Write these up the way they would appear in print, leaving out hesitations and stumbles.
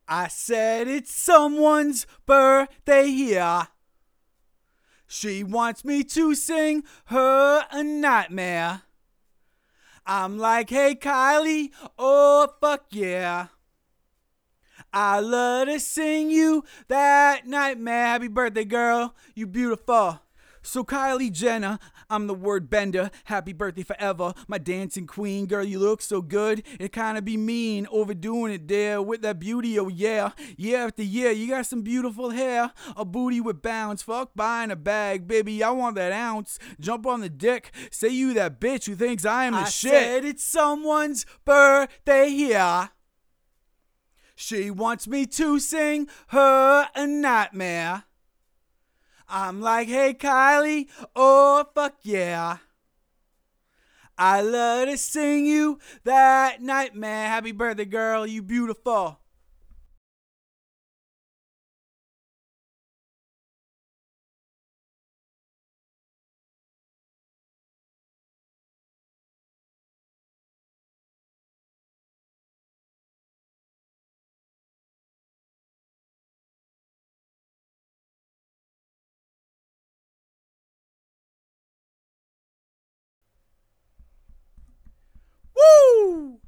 I said it's someone's birthday here. She wants me to sing her a nightmare. I'm like, hey Kylie, oh fuck yeah. I love to sing you that nightmare. Happy birthday, girl, you beautiful. So Kylie Jenner, I'm the word bender. Happy birthday forever, my dancing queen. Girl, you look so good. It kinda be mean, overdoing it there with that beauty, oh yeah. Year after year, you got some beautiful hair. A booty with bounce, fuck buying a bag. Baby, I want that ounce. Jump on the dick, say you that bitch who thinks I am the shit. I said it's someone's birthday here. She wants me to sing her a nightmare. I'm like, hey Kylie, oh fuck yeah. I love to sing you that nightmare. Happy birthday, girl, you beautiful. Woo!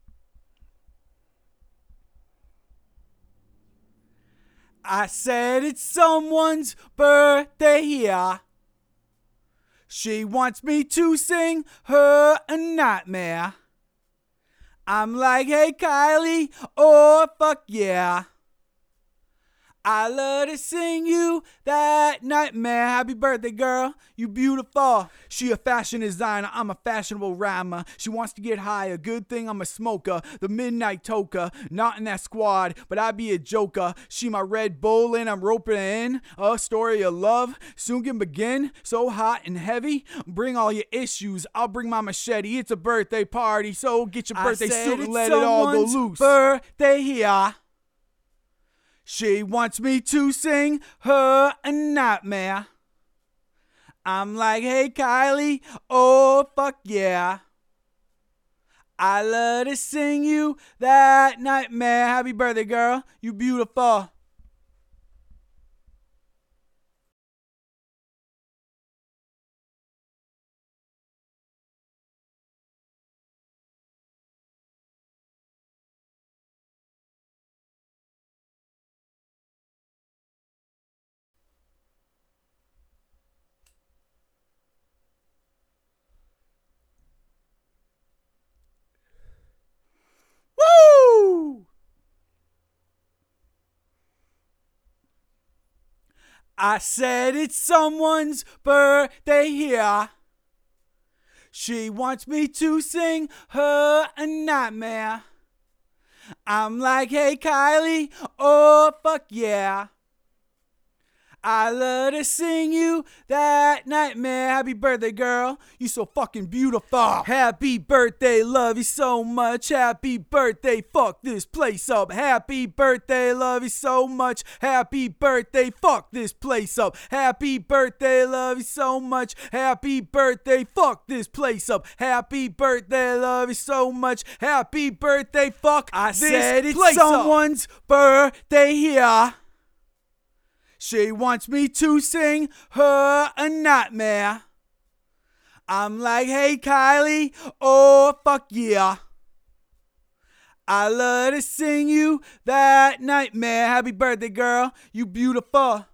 I said it's someone's birthday here. She wants me to sing her a nightmare. I'm like, hey Kylie, oh fuck yeah. I love to sing you that nightmare. Happy birthday, girl, you beautiful. She a fashion designer, I'm a fashionable rhymer. She wants to get higher, good thing I'm a smoker. The midnight toker, not in that squad, but I be a joker. She my Red Bull and I'm roping her in. A story of love soon can begin. So hot and heavy, bring all your issues. I'll bring my machete, it's a birthday party. So get your birthday suit and let it all go loose. Birthday here. She wants me to sing her a nightmare. I'm like, hey Kylie, oh fuck yeah. I love to sing you that nightmare. Happy birthday, girl, you beautiful. Woo! I said it's someone's birthday here. She wants me to sing her a nightmare. I'm like, hey Kylie, oh fuck yeah. I love to sing you that nightmare. Happy birthday, girl, you so fucking beautiful. Happy birthday, love you so much. Happy birthday, fuck this place up. Happy birthday, love you so much. Happy birthday, fuck this place up. Happy birthday, love you so much. Happy birthday, fuck this place up. Happy birthday, love you so much. Happy birthday, fuck I this said it's place someone's up. Birthday here. She wants me to sing her a nightmare. I'm like, hey Kylie, oh fuck yeah. I love to sing you that nightmare. Happy birthday, girl, you beautiful.